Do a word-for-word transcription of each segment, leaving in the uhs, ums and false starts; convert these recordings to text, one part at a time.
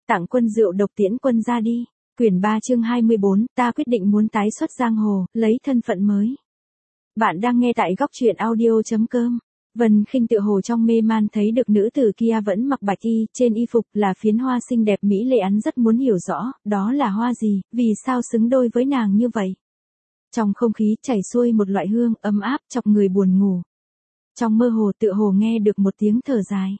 Tặng quân rượu độc tiễn quân ra đi. Quyển ba chương hai mươi bốn, ta quyết định muốn tái xuất giang hồ, lấy thân phận mới. Bạn đang nghe tại góc truyện audio chấm com. Vân Khinh tựa hồ trong mê man thấy được nữ tử kia vẫn mặc bạch y, trên y phục là phiến hoa xinh đẹp mỹ lệ, hắn rất muốn hiểu rõ, đó là hoa gì, vì sao xứng đôi với nàng như vậy. Trong không khí chảy xuôi một loại hương ấm áp chọc người buồn ngủ. Trong mơ hồ tựa hồ nghe được một tiếng thở dài.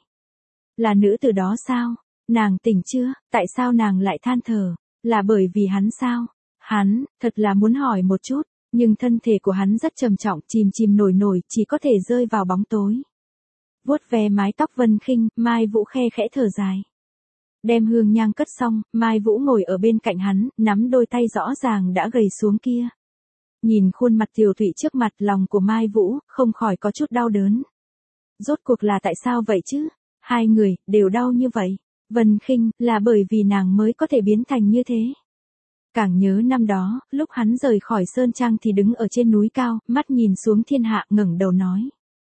Là nữ tử đó sao? Nàng tỉnh chưa? Tại sao nàng lại than thở? Là bởi vì hắn sao? Hắn, thật là muốn hỏi một chút, nhưng thân thể của hắn rất trầm trọng, chìm chìm nổi nổi, chỉ có thể rơi vào bóng tối. Vuốt ve mái tóc Vân Khinh, Mai Vũ khe khẽ thở dài. Đem hương nhang cất xong, Mai Vũ ngồi ở bên cạnh hắn, nắm đôi tay rõ ràng đã gầy xuống kia. Nhìn khuôn mặt tiều tụy trước mặt, lòng của Mai Vũ không khỏi có chút đau đớn. Rốt cuộc là tại sao vậy chứ? Hai người đều đau như vậy. Vân Khinh, là bởi vì nàng mới có thể biến thành như thế. Càng nhớ năm đó, lúc hắn rời khỏi Sơn Trang thì đứng ở trên núi cao, mắt nhìn xuống thiên hạ, ngẩng đầu nói.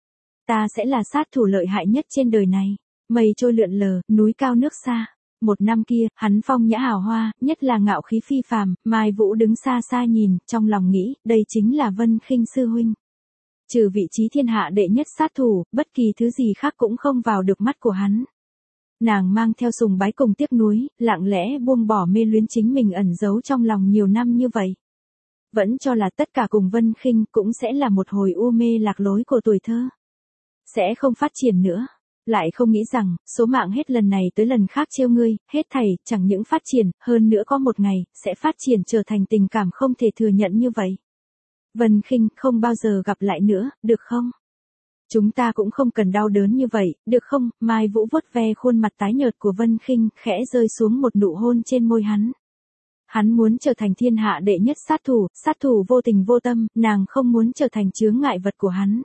Ta sẽ là sát thủ lợi hại nhất trên đời này. Mây trôi lượn lờ, núi cao nước xa. Một năm kia, hắn phong nhã hào hoa, nhất là ngạo khí phi phàm, Mai Vũ đứng xa xa nhìn, trong lòng nghĩ, đây chính là Vân Khinh sư huynh. Trừ vị trí thiên hạ đệ nhất sát thủ, bất kỳ thứ gì khác cũng không vào được mắt của hắn. Nàng mang theo sùng bái cùng tiếc nuối, lặng lẽ buông bỏ mê luyến chính mình ẩn giấu trong lòng nhiều năm như vậy. Vẫn cho là tất cả cùng Vân Khinh cũng sẽ là một hồi u mê lạc lối của tuổi thơ. Sẽ không phát triển nữa. Lại không nghĩ rằng, số mạng hết lần này tới lần khác trêu ngươi, hết thảy, chẳng những phát triển, hơn nữa có một ngày, sẽ phát triển trở thành tình cảm không thể thừa nhận như vậy. Vân Khinh, không bao giờ gặp lại nữa, được không? Chúng ta cũng không cần đau đớn như vậy, được không? Mai Vũ vuốt ve khuôn mặt tái nhợt của Vân Khinh, khẽ rơi xuống một nụ hôn trên môi hắn. Hắn muốn trở thành thiên hạ đệ nhất sát thủ, sát thủ vô tình vô tâm, nàng không muốn trở thành chướng ngại vật của hắn.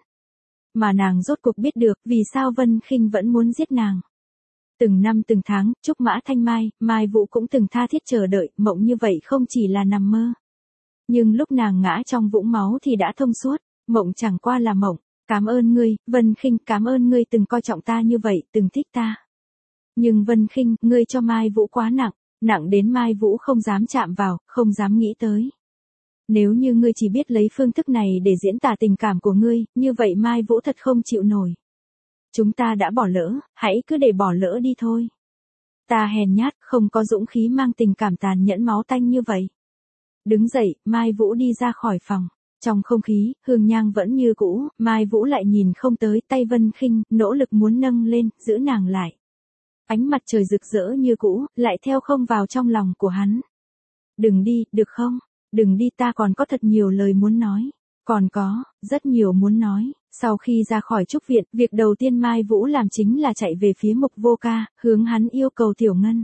Mà nàng rốt cuộc biết được vì sao Vân Khinh vẫn muốn giết nàng. Từng năm từng tháng, Trúc Mã Thanh Mai, Mai Vũ cũng từng tha thiết chờ đợi, mộng như vậy không chỉ là nằm mơ. Nhưng lúc nàng ngã trong vũng máu thì đã thông suốt, mộng chẳng qua là mộng. Cảm ơn ngươi, Vân Khinh, cảm ơn ngươi từng coi trọng ta như vậy, từng thích ta. Nhưng Vân Khinh, ngươi cho Mai Vũ quá nặng, nặng đến Mai Vũ không dám chạm vào, không dám nghĩ tới. Nếu như ngươi chỉ biết lấy phương thức này để diễn tả tình cảm của ngươi, như vậy Mai Vũ thật không chịu nổi. Chúng ta đã bỏ lỡ, hãy cứ để bỏ lỡ đi thôi. Ta hèn nhát, không có dũng khí mang tình cảm tàn nhẫn máu tanh như vậy. Đứng dậy, Mai Vũ đi ra khỏi phòng. Trong không khí, hương nhang vẫn như cũ, Mai Vũ lại nhìn không tới tay Vân Khinh, nỗ lực muốn nâng lên, giữ nàng lại. Ánh mặt trời rực rỡ như cũ, lại theo không vào trong lòng của hắn. Đừng đi, được không? Đừng đi, ta còn có thật nhiều lời muốn nói. Còn có, rất nhiều muốn nói. Sau khi ra khỏi trúc viện, việc đầu tiên Mai Vũ làm chính là chạy về phía Mục Vô Ca, hướng hắn yêu cầu Tiểu Ngân.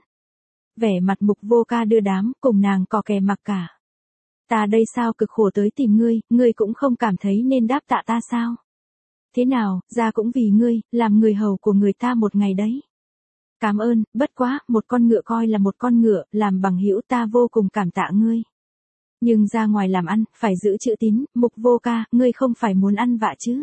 Vẻ mặt Mục Vô Ca đưa đám, cùng nàng cò kè mặc cả. Ta đây sao cực khổ tới tìm ngươi, ngươi cũng không cảm thấy nên đáp tạ ta sao? Thế nào, ra cũng vì ngươi, làm người hầu của người ta một ngày đấy. Cảm ơn, bất quá, một con ngựa coi là một con ngựa, làm bằng hữu ta vô cùng cảm tạ ngươi. Nhưng ra ngoài làm ăn, phải giữ chữ tín, Mục Vô Ca, ngươi không phải muốn ăn vạ chứ?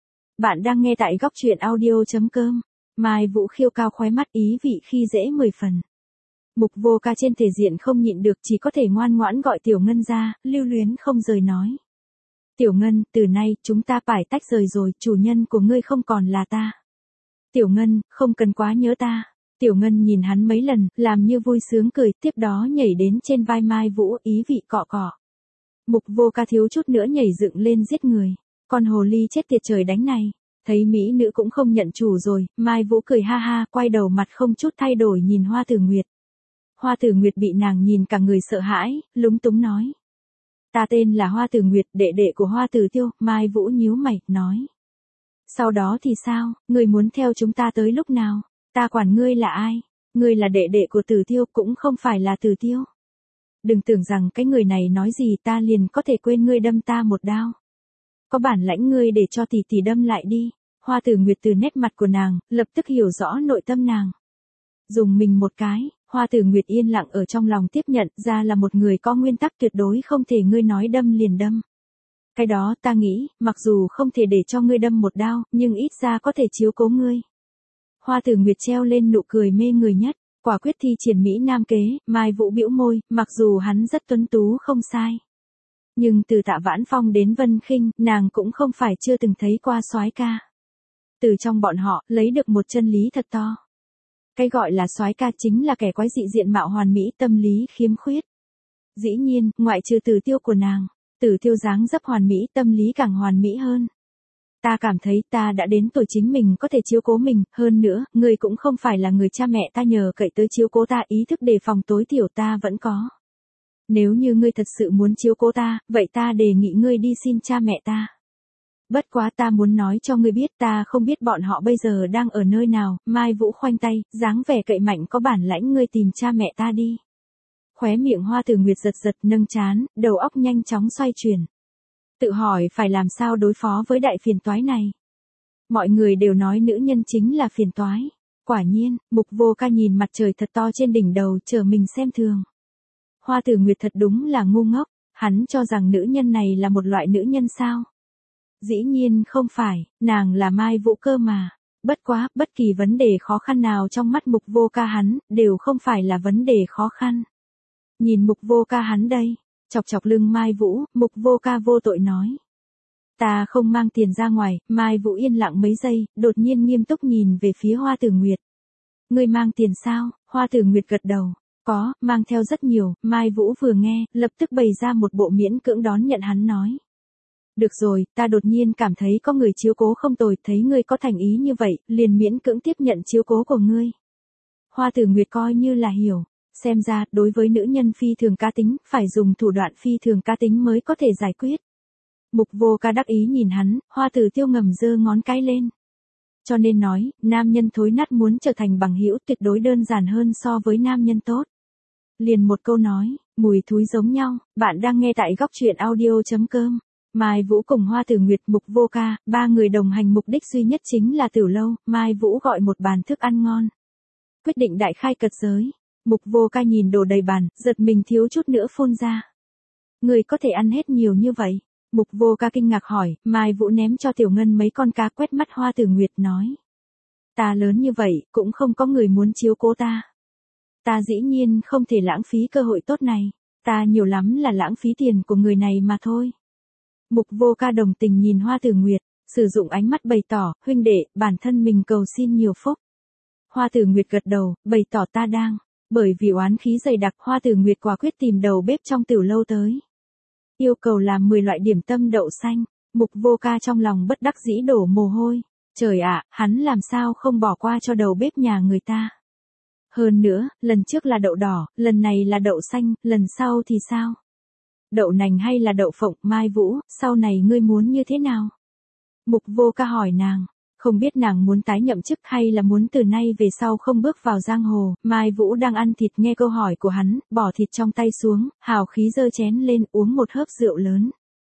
Bạn đang nghe tại góc truyện audio chấm com. Mai Vũ khiêu cao khóe mắt, ý vị khi dễ mười phần. Mục Vô Ca trên thể diện không nhịn được, chỉ có thể ngoan ngoãn gọi Tiểu Ngân ra, lưu luyến không rời nói. Tiểu Ngân, từ nay, chúng ta phải tách rời rồi, chủ nhân của ngươi không còn là ta. Tiểu Ngân, không cần quá nhớ ta. Tiểu Ngân nhìn hắn mấy lần, làm như vui sướng cười, tiếp đó nhảy đến trên vai Mai Vũ, ý vị cọ cọ. Mục Vô Ca thiếu chút nữa nhảy dựng lên giết người. Con hồ ly chết tiệt trời đánh này. Thấy mỹ nữ cũng không nhận chủ rồi, Mai Vũ cười ha ha, quay đầu mặt không chút thay đổi nhìn Hoa Tử Nguyệt. Hoa Tử Nguyệt bị nàng nhìn cả người sợ hãi, lúng túng nói. Ta tên là Hoa Tử Nguyệt, đệ đệ của Hoa Tử Tiêu, Mai Vũ nhíu mày, nói. Sau đó thì sao, ngươi muốn theo chúng ta tới lúc nào? Ta quản ngươi là ai? Ngươi là đệ đệ của Tử Tiêu, cũng không phải là Tử Tiêu. Đừng tưởng rằng cái người này nói gì ta liền có thể quên ngươi đâm ta một đao. Có bản lãnh ngươi để cho tỷ tỷ đâm lại đi. Hoa Tử Nguyệt từ nét mặt của nàng, lập tức hiểu rõ nội tâm nàng. Dùng mình một cái. Hoa Tử Nguyệt yên lặng ở trong lòng tiếp nhận ra là một người có nguyên tắc tuyệt đối không thể ngươi nói đâm liền đâm. Cái đó ta nghĩ, mặc dù không thể để cho ngươi đâm một đao, nhưng ít ra có thể chiếu cố ngươi. Hoa Tử Nguyệt treo lên nụ cười mê người nhất. Quả quyết thi triển Mỹ Nam kế, Mai Vũ bĩu môi, mặc dù hắn rất tuấn tú không sai. Nhưng từ Tạ Vãn Phong đến Vân Khinh, nàng cũng không phải chưa từng thấy qua soái ca. Từ trong bọn họ, lấy được một chân lý thật to. Cái gọi là soái ca chính là kẻ quái dị diện mạo hoàn mỹ, tâm lý khiếm khuyết. Dĩ nhiên, ngoại trừ Tử Tiêu của nàng, Tử Tiêu dáng dấp hoàn mỹ, tâm lý càng hoàn mỹ hơn. Ta cảm thấy ta đã đến tuổi chính mình có thể chiếu cố mình, hơn nữa, ngươi cũng không phải là người cha mẹ ta nhờ cậy tới chiếu cố ta, ý thức đề phòng tối thiểu ta vẫn có. Nếu như ngươi thật sự muốn chiếu cố ta, vậy ta đề nghị ngươi đi xin cha mẹ ta. Bất quá ta muốn nói cho ngươi biết, ta không biết bọn họ bây giờ đang ở nơi nào. Mai Vũ khoanh tay, dáng vẻ cậy mạnh, có bản lãnh ngươi tìm cha mẹ ta đi. Khóe miệng Hoa Tử Nguyệt giật giật, nâng trán, đầu óc nhanh chóng xoay chuyển. Tự hỏi phải làm sao đối phó với đại phiền toái này. Mọi người đều nói nữ nhân chính là phiền toái. Quả nhiên, Mục Vô Ca nhìn mặt trời thật to trên đỉnh đầu, chờ mình xem thường. Hoa Tử Nguyệt thật đúng là ngu ngốc, hắn cho rằng nữ nhân này là một loại nữ nhân sao? Dĩ nhiên không phải, nàng là Mai Vũ cơ mà. Bất quá, bất kỳ vấn đề khó khăn nào trong mắt Mục Vô Ca hắn, đều không phải là vấn đề khó khăn. Nhìn Mục Vô Ca hắn đây, chọc chọc lưng Mai Vũ, Mục Vô Ca vô tội nói. Ta không mang tiền ra ngoài. Mai Vũ yên lặng mấy giây, đột nhiên nghiêm túc nhìn về phía Hoa Tử Nguyệt. Ngươi mang tiền sao? Hoa Tử Nguyệt gật đầu. Có, mang theo rất nhiều. Mai Vũ vừa nghe, lập tức bày ra một bộ miễn cưỡng đón nhận hắn nói. Được rồi, ta đột nhiên cảm thấy có người chiếu cố không tồi, thấy ngươi có thành ý như vậy, liền miễn cưỡng tiếp nhận chiếu cố của ngươi. Hoa Tử Nguyệt coi như là hiểu. Xem ra, đối với nữ nhân phi thường cá tính, phải dùng thủ đoạn phi thường cá tính mới có thể giải quyết. Mục Vô Ca đắc ý nhìn hắn, Hoa Tử Tiêu ngầm giơ ngón cái lên. Cho nên nói, nam nhân thối nát muốn trở thành bằng hữu tuyệt đối đơn giản hơn so với nam nhân tốt. Liền một câu nói, mùi thúi giống nhau. Bạn đang nghe tại góc truyện audio chấm com. Mai Vũ cùng Hoa Tử Nguyệt, Mục Vô Ca, ba người đồng hành mục đích duy nhất chính là Tiểu Lâu. Mai Vũ gọi một bàn thức ăn ngon. Quyết định đại khai cật giới. Mục Vô Ca nhìn đồ đầy bàn, giật mình thiếu chút nữa phun ra. Người có thể ăn hết nhiều như vậy? Mục Vô Ca kinh ngạc hỏi. Mai Vũ ném cho Tiểu Ngân mấy con cá, quét mắt Hoa Tử Nguyệt nói. Ta lớn như vậy, cũng không có người muốn chiếu cố ta. Ta dĩ nhiên không thể lãng phí cơ hội tốt này. Ta nhiều lắm là lãng phí tiền của người này mà thôi. Mục Vô Ca đồng tình nhìn Hoa Tử Nguyệt, sử dụng ánh mắt bày tỏ, huynh đệ, bản thân mình cầu xin nhiều phúc. Hoa Tử Nguyệt gật đầu, bày tỏ ta đang. Bởi vì oán khí dày đặc, Hoa Tử Nguyệt quả quyết tìm đầu bếp trong Tiểu Lâu tới. Yêu cầu làm mười loại điểm tâm đậu xanh. Mục Vô Ca trong lòng bất đắc dĩ đổ mồ hôi. Trời ạ, hắn làm sao không bỏ qua cho đầu bếp nhà người ta. Hơn nữa, lần trước là đậu đỏ, lần này là đậu xanh, lần sau thì sao? Đậu nành hay là đậu phộng? Mai Vũ, sau này ngươi muốn như thế nào? Mục Vô Ca hỏi nàng. Không biết nàng muốn tái nhậm chức hay là muốn từ nay về sau không bước vào giang hồ. Mai Vũ đang ăn thịt nghe câu hỏi của hắn, bỏ thịt trong tay xuống, hào khí giơ chén lên, uống một hớp rượu lớn.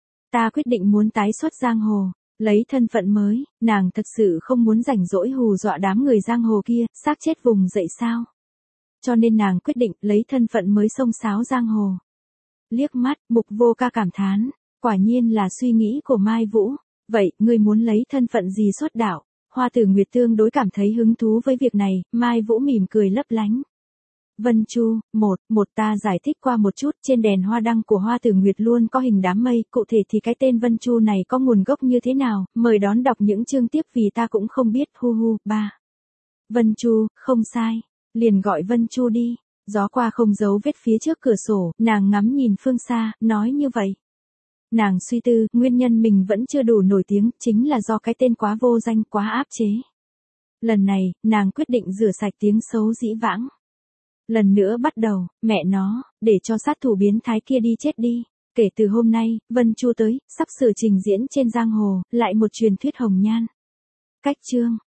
Ta quyết định muốn tái xuất giang hồ, lấy thân phận mới. Nàng thật sự không muốn rảnh rỗi hù dọa đám người giang hồ kia, xác chết vùng dậy sao. Cho nên nàng quyết định lấy thân phận mới xông xáo giang hồ. Liếc mắt, Mục Vô Ca cảm thán, quả nhiên là suy nghĩ của Mai Vũ. Vậy, ngươi muốn lấy thân phận gì xuất đạo? Hoa Tử Nguyệt tương đối cảm thấy hứng thú với việc này. Mai Vũ mỉm cười lấp lánh. Vân Chu, một, một ta giải thích qua một chút, trên đèn hoa đăng của Hoa Tử Nguyệt luôn có hình đám mây, cụ thể thì cái tên Vân Chu này có nguồn gốc như thế nào, mời đón đọc những chương tiếp vì ta cũng không biết. Hu hu. Ba. Vân Chu, không sai, liền gọi Vân Chu đi. Gió qua không giấu vết phía trước cửa sổ, nàng ngắm nhìn phương xa, nói như vậy. Nàng suy tư, nguyên nhân mình vẫn chưa đủ nổi tiếng, chính là do cái tên quá vô danh, quá áp chế. Lần này, nàng quyết định rửa sạch tiếng xấu dĩ vãng. Lần nữa bắt đầu, mẹ nó, để cho sát thủ biến thái kia đi chết đi. Kể từ hôm nay, Vân Chu tới, sắp sửa trình diễn trên giang hồ, lại một truyền thuyết hồng nhan. Cách chương.